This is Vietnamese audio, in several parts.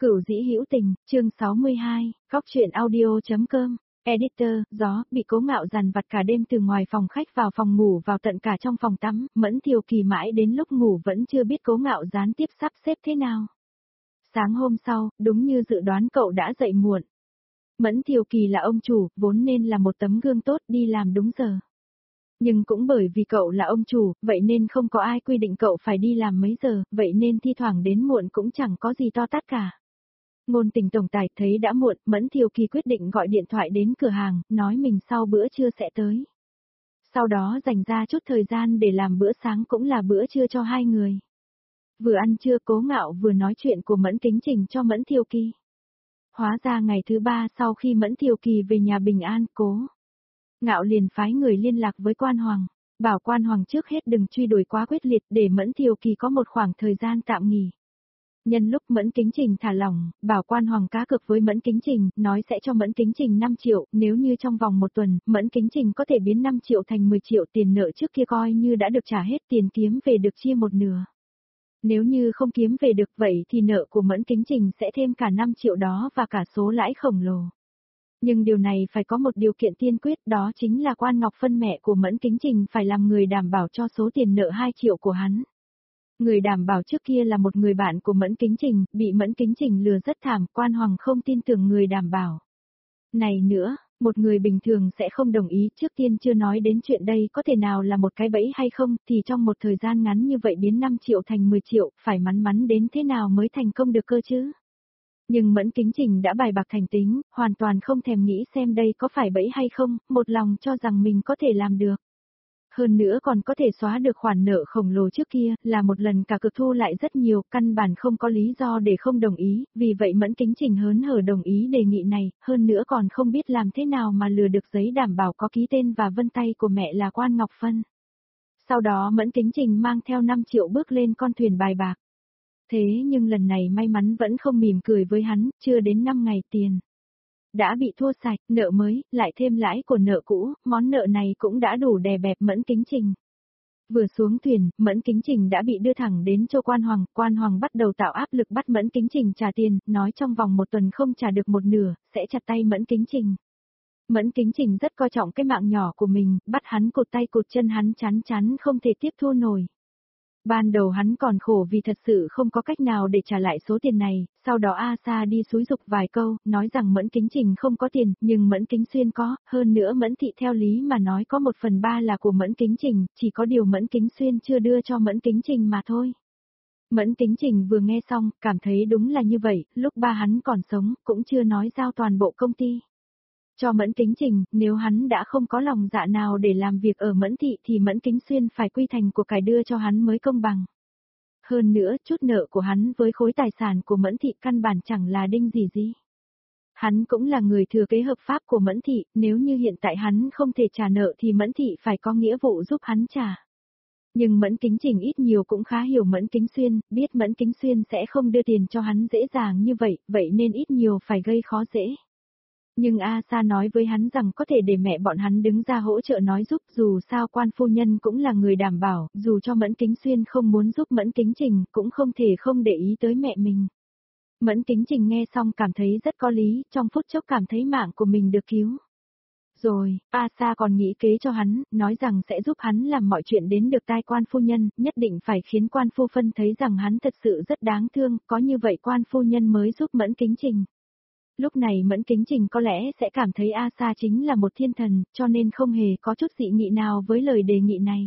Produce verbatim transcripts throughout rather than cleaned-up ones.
Cửu dĩ hữu tình, chương sáu mươi hai, góc truyện audio.com, editor, gió, bị Cố Ngạo dằn vặt cả đêm từ ngoài phòng khách vào phòng ngủ vào tận cả trong phòng tắm, Mẫn Thiều Kỳ mãi đến lúc ngủ vẫn chưa biết Cố Ngạo gián tiếp sắp xếp thế nào. Sáng hôm sau, đúng như dự đoán cậu đã dậy muộn. Mẫn Thiều Kỳ là ông chủ, vốn nên là một tấm gương tốt đi làm đúng giờ. Nhưng cũng bởi vì cậu là ông chủ, vậy nên không có ai quy định cậu phải đi làm mấy giờ, vậy nên thi thoảng đến muộn cũng chẳng có gì to tát cả. Ngôn Tình tổng tài thấy đã muộn, Mẫn Thiều Kỳ quyết định gọi điện thoại đến cửa hàng, nói mình sau bữa trưa sẽ tới. Sau đó dành ra chút thời gian để làm bữa sáng cũng là bữa trưa cho hai người. Vừa ăn trưa Cố Ngạo vừa nói chuyện của Mẫn Kính Trình cho Mẫn Thiều Kỳ. Hóa ra ngày thứ ba sau khi Mẫn Thiều Kỳ về nhà bình an, Cố Ngạo liền phái người liên lạc với Quan Hoàng, bảo Quan Hoàng trước hết đừng truy đuổi quá quyết liệt để Mẫn Thiều Kỳ có một khoảng thời gian tạm nghỉ. Nhân lúc Mẫn Kính Trình thả lỏng, bảo Quan Hoàng cá cược với Mẫn Kính Trình, nói sẽ cho Mẫn Kính Trình năm triệu, nếu như trong vòng một tuần, Mẫn Kính Trình có thể biến năm triệu thành mười triệu, tiền nợ trước kia coi như đã được trả hết, tiền kiếm về được chia một nửa. Nếu như không kiếm về được vậy thì nợ của Mẫn Kính Trình sẽ thêm cả năm triệu đó và cả số lãi khổng lồ. Nhưng điều này phải có một điều kiện tiên quyết, đó chính là Quan Ngọc Phân mẹ của Mẫn Kính Trình phải làm người đảm bảo cho số tiền nợ hai triệu của hắn. Người đảm bảo trước kia là một người bạn của Mẫn Kính Trình, bị Mẫn Kính Trình lừa rất thảm, Quan Hoàng không tin tưởng người đảm bảo. Này nữa, một người bình thường sẽ không đồng ý, trước tiên chưa nói đến chuyện đây có thể nào là một cái bẫy hay không, thì trong một thời gian ngắn như vậy biến năm triệu thành mười triệu, phải mắn mắn đến thế nào mới thành công được cơ chứ? Nhưng Mẫn Kính Trình đã bài bạc thành tính, hoàn toàn không thèm nghĩ xem đây có phải bẫy hay không, một lòng cho rằng mình có thể làm được. Hơn nữa còn có thể xóa được khoản nợ khổng lồ trước kia, là một lần cả cực thu lại rất nhiều, căn bản không có lý do để không đồng ý, vì vậy Mẫn Kính Trình hớn hở đồng ý đề nghị này, hơn nữa còn không biết làm thế nào mà lừa được giấy đảm bảo có ký tên và vân tay của mẹ là Quan Ngọc Phân. Sau đó Mẫn Kính Trình mang theo năm triệu bước lên con thuyền bài bạc. Thế nhưng lần này may mắn vẫn không mỉm cười với hắn, chưa đến năm ngày tiền đã bị thua sạch, nợ mới, lại thêm lãi của nợ cũ, món nợ này cũng đã đủ đè bẹp Mẫn Kính Trình. Vừa xuống thuyền, Mẫn Kính Trình đã bị đưa thẳng đến cho Quan Hoàng, Quan Hoàng bắt đầu tạo áp lực bắt Mẫn Kính Trình trả tiền, nói trong vòng một tuần không trả được một nửa, sẽ chặt tay Mẫn Kính Trình. Mẫn Kính Trình rất coi trọng cái mạng nhỏ của mình, bắt hắn cụt tay cụt chân hắn chán chán không thể tiếp thu nổi. Ban đầu hắn còn khổ vì thật sự không có cách nào để trả lại số tiền này, sau đó A Sa đi xúi giục vài câu, nói rằng Mẫn Kính Trình không có tiền, nhưng Mẫn Kính Xuyên có, hơn nữa Mẫn Thị theo lý mà nói có một phần ba là của Mẫn Kính Trình, chỉ có điều Mẫn Kính Xuyên chưa đưa cho Mẫn Kính Trình mà thôi. Mẫn Kính Trình vừa nghe xong, cảm thấy đúng là như vậy, lúc ba hắn còn sống, cũng chưa nói giao toàn bộ công ty cho Mẫn Kính Trình, nếu hắn đã không có lòng dạ nào để làm việc ở Mẫn Thị thì Mẫn Kính Xuyên phải quy thành của cải đưa cho hắn mới công bằng. Hơn nữa, chút nợ của hắn với khối tài sản của Mẫn Thị căn bản chẳng là đinh gì gì. Hắn cũng là người thừa kế hợp pháp của Mẫn Thị, nếu như hiện tại hắn không thể trả nợ thì Mẫn Thị phải có nghĩa vụ giúp hắn trả. Nhưng Mẫn Kính Trình ít nhiều cũng khá hiểu Mẫn Kính Xuyên, biết Mẫn Kính Xuyên sẽ không đưa tiền cho hắn dễ dàng như vậy, vậy nên ít nhiều phải gây khó dễ. Nhưng A Sa nói với hắn rằng có thể để mẹ bọn hắn đứng ra hỗ trợ nói giúp, dù sao Quan phu nhân cũng là người đảm bảo, dù cho Mẫn Kính Xuyên không muốn giúp Mẫn Kính Trình, cũng không thể không để ý tới mẹ mình. Mẫn Kính Trình nghe xong cảm thấy rất có lý, trong phút chốc cảm thấy mạng của mình được cứu. Rồi, A Sa còn nghĩ kế cho hắn, nói rằng sẽ giúp hắn làm mọi chuyện đến được tai Quan phu nhân, nhất định phải khiến Quan phu phân thấy rằng hắn thật sự rất đáng thương, có như vậy Quan phu nhân mới giúp Mẫn Kính Trình. Lúc này Mẫn Kính Trình có lẽ sẽ cảm thấy A Sa chính là một thiên thần, cho nên không hề có chút dị nghị nào với lời đề nghị này.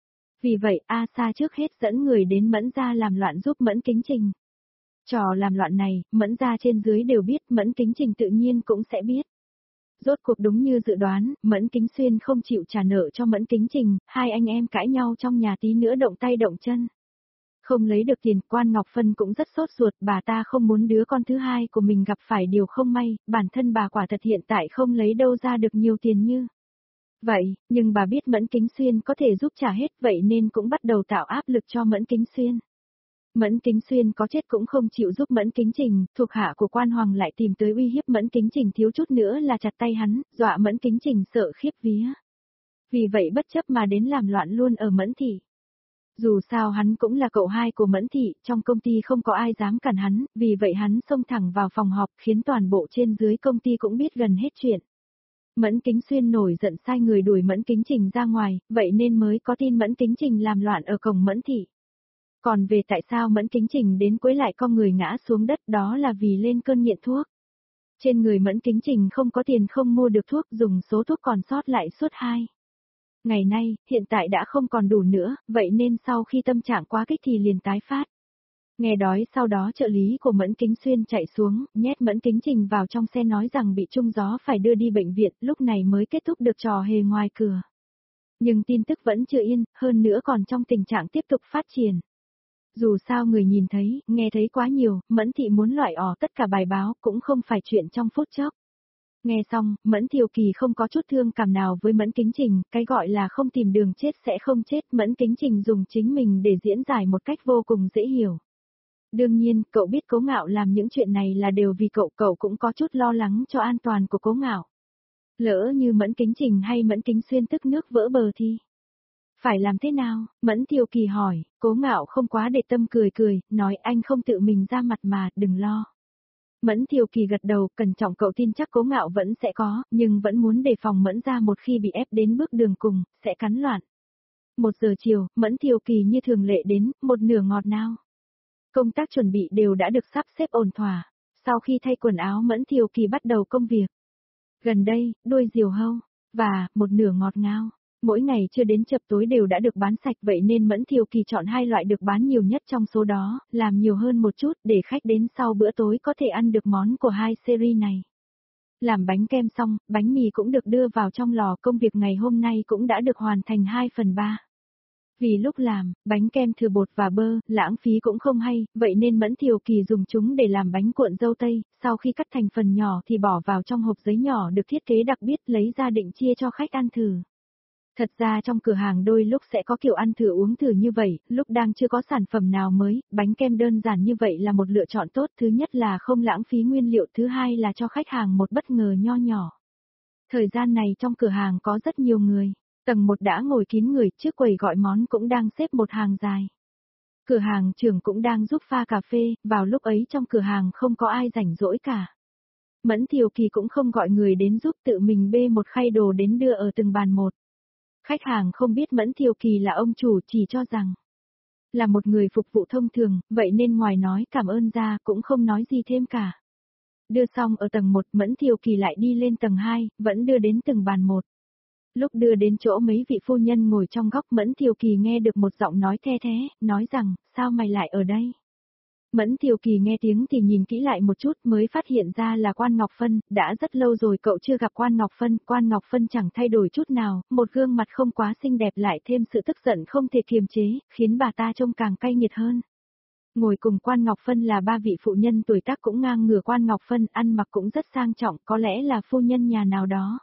Vì vậy A Sa trước hết dẫn người đến Mẫn gia làm loạn giúp Mẫn Kính Trình. Trò làm loạn này, Mẫn gia trên dưới đều biết, Mẫn Kính Trình tự nhiên cũng sẽ biết. Rốt cuộc đúng như dự đoán, Mẫn Kính Xuyên không chịu trả nợ cho Mẫn Kính Trình, hai anh em cãi nhau trong nhà tí nữa động tay động chân. Không lấy được tiền, Quan Ngọc Phân cũng rất sốt ruột, bà ta không muốn đứa con thứ hai của mình gặp phải điều không may, bản thân bà quả thật hiện tại không lấy đâu ra được nhiều tiền như vậy, nhưng bà biết Mẫn Kính Xuyên có thể giúp trả hết, vậy nên cũng bắt đầu tạo áp lực cho Mẫn Kính Xuyên. Mẫn Kính Xuyên có chết cũng không chịu giúp Mẫn Kính Trình, thuộc hạ của Quan Hoàng lại tìm tới uy hiếp Mẫn Kính Trình thiếu chút nữa là chặt tay hắn, dọa Mẫn Kính Trình sợ khiếp vía. Vì vậy bất chấp mà đến làm loạn luôn ở Mẫn Thị. Dù sao hắn cũng là cậu hai của Mẫn Thị, trong công ty không có ai dám cản hắn, vì vậy hắn xông thẳng vào phòng họp khiến toàn bộ trên dưới công ty cũng biết gần hết chuyện. Mẫn Kính Xuyên nổi giận sai người đuổi Mẫn Kính Trình ra ngoài, vậy nên mới có tin Mẫn Kính Trình làm loạn ở cổng Mẫn Thị. Còn về tại sao Mẫn Kính Trình đến quấy lại con người ngã xuống đất đó là vì lên cơn nghiện thuốc. Trên người Mẫn Kính Trình không có tiền không mua được thuốc, dùng số thuốc còn sót lại suốt hai ngày nay, hiện tại đã không còn đủ nữa, vậy nên sau khi tâm trạng quá kích thì liền tái phát. Nghe đói sau đó trợ lý của Mẫn Kính Xuyên chạy xuống, nhét Mẫn Kính Trình vào trong xe nói rằng bị trúng gió phải đưa đi bệnh viện, lúc này mới kết thúc được trò hề ngoài cửa. Nhưng tin tức vẫn chưa yên, hơn nữa còn trong tình trạng tiếp tục phát triển. Dù sao người nhìn thấy, nghe thấy quá nhiều, Mẫn Thị muốn loại ỏ tất cả bài báo cũng không phải chuyện trong phút chốc. Nghe xong, Mẫn Thiều Kỳ không có chút thương cảm nào với Mẫn Kính Trình, cái gọi là không tìm đường chết sẽ không chết, Mẫn Kính Trình dùng chính mình để diễn giải một cách vô cùng dễ hiểu. Đương nhiên, cậu biết Cố Ngạo làm những chuyện này là đều vì cậu, cậu cũng có chút lo lắng cho an toàn của Cố Ngạo. Lỡ như Mẫn Kính Trình hay Mẫn Kính Xuyên tức nước vỡ bờ thì phải làm thế nào? Mẫn Thiều Kỳ hỏi, Cố Ngạo không quá để tâm cười cười, nói anh không tự mình ra mặt mà, đừng lo. Mẫn Thiều Kỳ gật đầu, cẩn trọng cậu tin chắc Cố Ngạo vẫn sẽ có, nhưng vẫn muốn đề phòng Mẫn ra một khi bị ép đến bước đường cùng, sẽ cắn loạn. Một giờ chiều, Mẫn Thiều Kỳ như thường lệ đến, một nửa ngọt nào. Công tác chuẩn bị đều đã được sắp xếp ổn thỏa. Sau khi thay quần áo Mẫn Thiều Kỳ bắt đầu công việc. Gần đây, đuôi diều hâu, và, một nửa ngọt ngào. Mỗi ngày chưa đến chập tối đều đã được bán sạch vậy nên Mẫn Thiều Kỳ chọn hai loại được bán nhiều nhất trong số đó, làm nhiều hơn một chút để khách đến sau bữa tối có thể ăn được món của hai series này. Làm bánh kem xong, bánh mì cũng được đưa vào trong lò, công việc ngày hôm nay cũng đã được hoàn thành hai phần ba. Vì lúc làm, bánh kem thừa bột và bơ, lãng phí cũng không hay, vậy nên Mẫn Thiều Kỳ dùng chúng để làm bánh cuộn dâu tây, sau khi cắt thành phần nhỏ thì bỏ vào trong hộp giấy nhỏ được thiết kế đặc biệt lấy ra định chia cho khách ăn thử. Thật ra trong cửa hàng đôi lúc sẽ có kiểu ăn thử uống thử như vậy, lúc đang chưa có sản phẩm nào mới, bánh kem đơn giản như vậy là một lựa chọn tốt, thứ nhất là không lãng phí nguyên liệu, thứ hai là cho khách hàng một bất ngờ nho nhỏ. Thời gian này trong cửa hàng có rất nhiều người. Tầng một đã ngồi kín người, trước quầy gọi món cũng đang xếp một hàng dài. Cửa hàng trưởng cũng đang giúp pha cà phê, vào lúc ấy trong cửa hàng không có ai rảnh rỗi cả. Mẫn Thiều Kỳ cũng không gọi người đến giúp, tự mình bê một khay đồ đến đưa ở từng bàn một. Khách hàng không biết Mẫn Thiều Kỳ là ông chủ, chỉ cho rằng là một người phục vụ thông thường, vậy nên ngoài nói cảm ơn ra cũng không nói gì thêm cả. Đưa xong ở tầng một, Mẫn Thiều Kỳ lại đi lên tầng hai, vẫn đưa đến từng bàn một. Lúc đưa đến chỗ mấy vị phu nhân ngồi trong góc, Mẫn Thiều Kỳ nghe được một giọng nói the thế, nói rằng, sao mày lại ở đây? Mẫn Thiều Kỳ nghe tiếng thì nhìn kỹ lại một chút mới phát hiện ra là Quan Ngọc Phân, đã rất lâu rồi cậu chưa gặp Quan Ngọc Phân, Quan Ngọc Phân chẳng thay đổi chút nào, một gương mặt không quá xinh đẹp lại thêm sự tức giận không thể kiềm chế, khiến bà ta trông càng cay nghiệt hơn. Ngồi cùng Quan Ngọc Phân là ba vị phụ nhân tuổi tác cũng ngang ngửa Quan Ngọc Phân, ăn mặc cũng rất sang trọng, có lẽ là phu nhân nhà nào đó.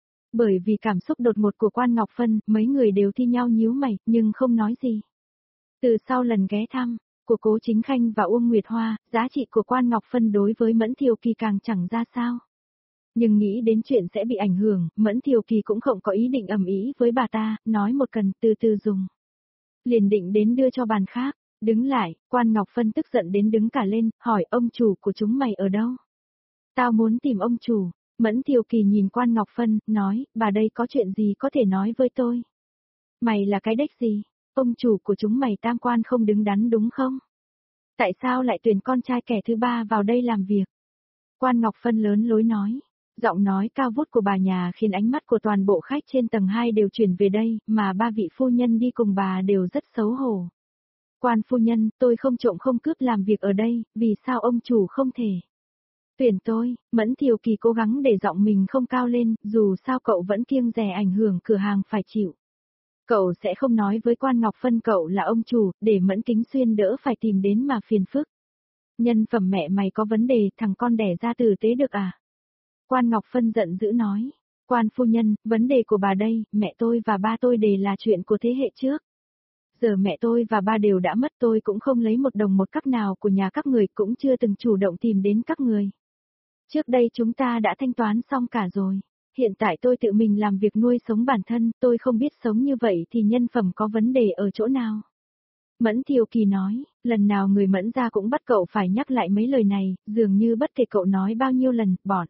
Bởi vì cảm xúc đột ngột của Quan Ngọc Phân, mấy người đều thi nhau nhíu mày, nhưng không nói gì. Từ sau lần ghé thăm của Cố Chính Khanh và Uông Nguyệt Hoa, giá trị của Quan Ngọc Phân đối với Mẫn Thiều Kỳ càng chẳng ra sao. Nhưng nghĩ đến chuyện sẽ bị ảnh hưởng, Mẫn Thiều Kỳ cũng không có ý định ầm ĩ với bà ta, nói một cần từ từ dùng. Liền định đến đưa cho bàn khác, đứng lại, Quan Ngọc Phân tức giận đến đứng cả lên, hỏi ông chủ của chúng mày ở đâu? Tao muốn tìm ông chủ. Mẫn Thiều Kỳ nhìn Quan Ngọc Phân, nói, bà đây có chuyện gì có thể nói với tôi? Mày là cái đếch gì? Ông chủ của chúng mày tam quan không đứng đắn đúng không? Tại sao lại tuyển con trai kẻ thứ ba vào đây làm việc? Quan Ngọc Phân lớn lối nói. Giọng nói cao vút của bà nhà khiến ánh mắt của toàn bộ khách trên tầng hai đều chuyển về đây, mà ba vị phu nhân đi cùng bà đều rất xấu hổ. Quan phu nhân, tôi không trộm không cướp làm việc ở đây, vì sao ông chủ không thể tuyển tôi? Mẫn Thiều Kỳ cố gắng để giọng mình không cao lên, dù sao cậu vẫn kiêng dè ảnh hưởng cửa hàng phải chịu. Cậu sẽ không nói với Quan Ngọc Phân cậu là ông chủ, để Mẫn Kính Xuyên đỡ phải tìm đến mà phiền phức. Nhân phẩm mẹ mày có vấn đề, thằng con đẻ ra tử tế được à? Quan Ngọc Phân giận dữ nói. Quan phu nhân, vấn đề của bà đây, mẹ tôi và ba tôi đều là chuyện của thế hệ trước. Giờ mẹ tôi và ba đều đã mất, tôi cũng không lấy một đồng một cắc nào của nhà các người, cũng chưa từng chủ động tìm đến các người. Trước đây chúng ta đã thanh toán xong cả rồi. Hiện tại tôi tự mình làm việc nuôi sống bản thân, tôi không biết sống như vậy thì nhân phẩm có vấn đề ở chỗ nào. Mẫn Thiều Kỳ nói, lần nào người Mẫn ra cũng bắt cậu phải nhắc lại mấy lời này, dường như bất kể cậu nói bao nhiêu lần, bọn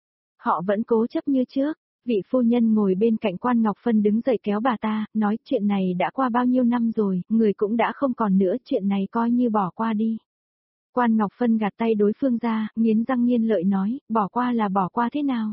họ vẫn cố chấp như trước. Vị phu nhân ngồi bên cạnh Quan Ngọc Phân đứng dậy kéo bà ta, nói chuyện này đã qua bao nhiêu năm rồi, người cũng đã không còn nữa, chuyện này coi như bỏ qua đi. Quan Ngọc Phân gạt tay đối phương ra, nghiến răng nghiến lợi nói, bỏ qua là bỏ qua thế nào?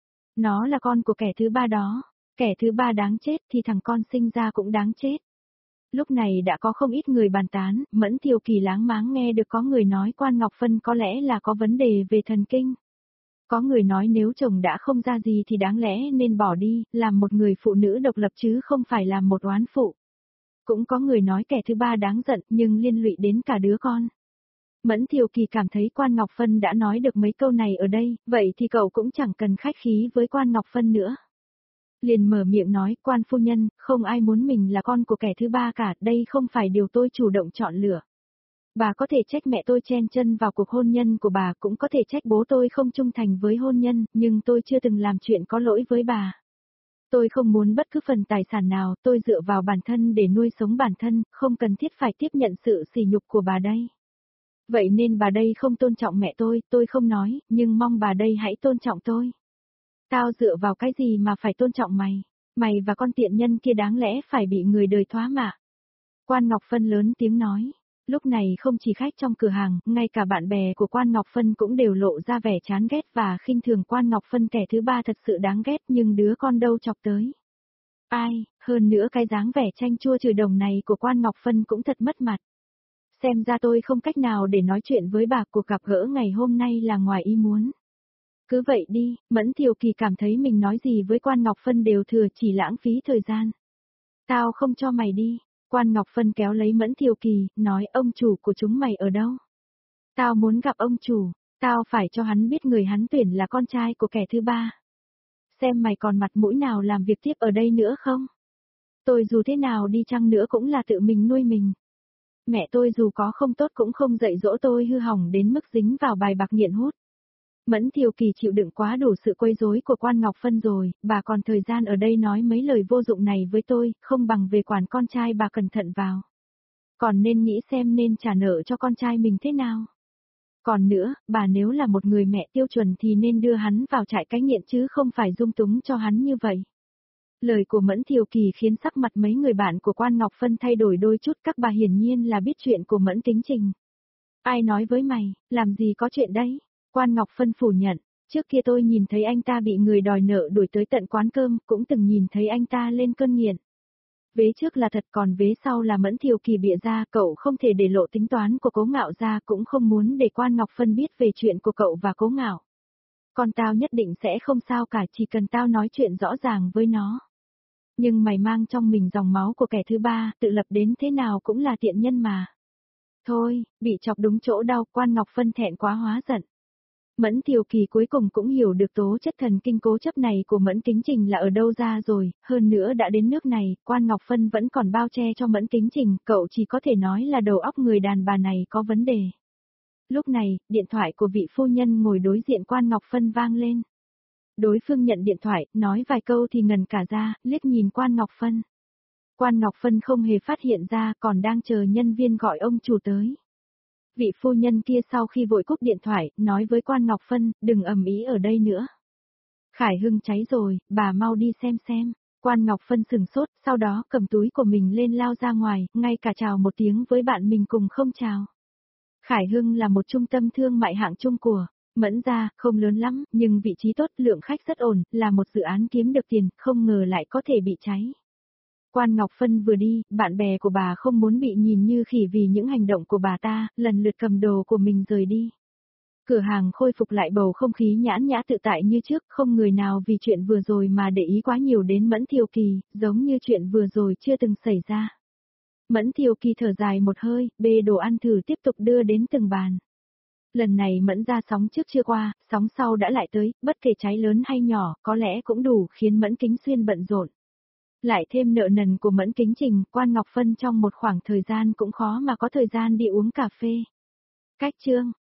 Nó là con của kẻ thứ ba đó, kẻ thứ ba đáng chết thì thằng con sinh ra cũng đáng chết. Lúc này đã có không ít người bàn tán, Mẫn Thiều Kỳ láng máng nghe được có người nói Quan Ngọc Phân có lẽ là có vấn đề về thần kinh. Có người nói nếu chồng đã không ra gì thì đáng lẽ nên bỏ đi, làm một người phụ nữ độc lập chứ không phải làm một oán phụ. Cũng có người nói kẻ thứ ba đáng giận nhưng liên lụy đến cả đứa con. Mẫn Thiều Kỳ cảm thấy Quan Ngọc Phân đã nói được mấy câu này ở đây, vậy thì cậu cũng chẳng cần khách khí với Quan Ngọc Phân nữa. Liền mở miệng nói, Quan phu nhân, không ai muốn mình là con của kẻ thứ ba cả, đây không phải điều tôi chủ động chọn lựa. Bà có thể trách mẹ tôi chen chân vào cuộc hôn nhân của bà, cũng có thể trách bố tôi không trung thành với hôn nhân, nhưng tôi chưa từng làm chuyện có lỗi với bà. Tôi không muốn bất cứ phần tài sản nào, tôi dựa vào bản thân để nuôi sống bản thân, không cần thiết phải tiếp nhận sự sỉ nhục của bà đây. Vậy nên bà đây không tôn trọng mẹ tôi, tôi không nói, nhưng mong bà đây hãy tôn trọng tôi. Tao dựa vào cái gì mà phải tôn trọng mày? Mày và con tiện nhân kia đáng lẽ phải bị người đời thoá mạ. Quan Ngọc Phân lớn tiếng nói. Lúc này không chỉ khách trong cửa hàng, ngay cả bạn bè của Quan Ngọc Phân cũng đều lộ ra vẻ chán ghét và khinh thường Quan Ngọc Phân, kẻ thứ ba thật sự đáng ghét, nhưng đứa con đâu chọc tới. Ai, hơn nữa cái dáng vẻ chanh chua chửi đồng này của Quan Ngọc Phân cũng thật mất mặt. Xem ra tôi không cách nào để nói chuyện với bà, cuộc gặp gỡ ngày hôm nay là ngoài ý muốn. Cứ vậy đi, Mẫn Thiều Kỳ cảm thấy mình nói gì với Quan Ngọc Phân đều thừa, chỉ lãng phí thời gian. Tao không cho mày đi. Quan Ngọc Phân kéo lấy Mẫn Thiều Kỳ, nói ông chủ của chúng mày ở đâu? Tao muốn gặp ông chủ, tao phải cho hắn biết người hắn tuyển là con trai của kẻ thứ ba. Xem mày còn mặt mũi nào làm việc tiếp ở đây nữa không? Tôi dù thế nào đi chăng nữa cũng là tự mình nuôi mình. Mẹ tôi dù có không tốt cũng không dạy dỗ tôi hư hỏng đến mức dính vào bài bạc nghiện hút. Mẫn Thiều Kỳ chịu đựng quá đủ sự quấy rối của Quan Ngọc Phân rồi, bà còn thời gian ở đây nói mấy lời vô dụng này với tôi, không bằng về quản con trai bà cẩn thận vào. Còn nên nghĩ xem nên trả nợ cho con trai mình thế nào. Còn nữa, bà nếu là một người mẹ tiêu chuẩn thì nên đưa hắn vào trại cai nghiện chứ không phải dung túng cho hắn như vậy. Lời của Mẫn Thiều Kỳ khiến sắc mặt mấy người bạn của Quan Ngọc Phân thay đổi đôi chút, các bà hiển nhiên là biết chuyện của Mẫn Kính Trình. Ai nói với mày, làm gì có chuyện đấy? Quan Ngọc Phân phủ nhận, trước kia tôi nhìn thấy anh ta bị người đòi nợ đuổi tới tận quán cơm, cũng từng nhìn thấy anh ta lên cơn nghiện. Vế trước là thật, còn vế sau là Mẫn Thiều Kỳ bịa ra, cậu không thể để lộ tính toán của Cố Ngạo ra, cũng không muốn để Quan Ngọc Phân biết về chuyện của cậu và Cố Ngạo. Con tao nhất định sẽ không sao cả, chỉ cần tao nói chuyện rõ ràng với nó. Nhưng mày mang trong mình dòng máu của kẻ thứ ba, tự lập đến thế nào cũng là tiện nhân mà. Thôi, bị chọc đúng chỗ đau, Quan Ngọc Phân thẹn quá hóa giận. Mẫn Thiều Kỳ cuối cùng cũng hiểu được tố chất thần kinh cố chấp này của Mẫn Kính Trình là ở đâu ra rồi, hơn nữa đã đến nước này, Quan Ngọc Phân vẫn còn bao che cho Mẫn Kính Trình, cậu chỉ có thể nói là đầu óc người đàn bà này có vấn đề. Lúc này, điện thoại của vị phu nhân ngồi đối diện Quan Ngọc Phân vang lên. Đối phương nhận điện thoại, nói vài câu thì ngần cả ra, liếc nhìn Quan Ngọc Phân. Quan Ngọc Phân không hề phát hiện ra, còn đang chờ nhân viên gọi ông chủ tới. Vị phu nhân kia sau khi vội cúp điện thoại, nói với Quan Ngọc Phân, đừng ầm ĩ ở đây nữa. Khải Hưng cháy rồi, bà mau đi xem xem. Quan Ngọc Phân sừng sốt, sau đó cầm túi của mình lên lao ra ngoài, ngay cả chào một tiếng với bạn mình cùng không chào. Khải Hưng là một trung tâm thương mại hạng trung của Mẫn gia, không lớn lắm, nhưng vị trí tốt, lượng khách rất ổn, là một dự án kiếm được tiền, không ngờ lại có thể bị cháy. Quan Ngọc Phân vừa đi, bạn bè của bà không muốn bị nhìn như khỉ vì những hành động của bà ta, lần lượt cầm đồ của mình rời đi. Cửa hàng khôi phục lại bầu không khí nhãn nhã tự tại như trước, không người nào vì chuyện vừa rồi mà để ý quá nhiều đến Mẫn Thiều Kỳ, giống như chuyện vừa rồi chưa từng xảy ra. Mẫn Thiều Kỳ thở dài một hơi, bê đồ ăn thử tiếp tục đưa đến từng bàn. Lần này Mẫn ra sóng trước chưa qua, sóng sau đã lại tới, bất kể cháy lớn hay nhỏ, có lẽ cũng đủ khiến Mẫn Kính Xuyên bận rộn. Lại thêm nợ nần của Mẫn Kính Trình, Quan Ngọc Phân trong một khoảng thời gian cũng khó mà có thời gian đi uống cà phê. Cách chương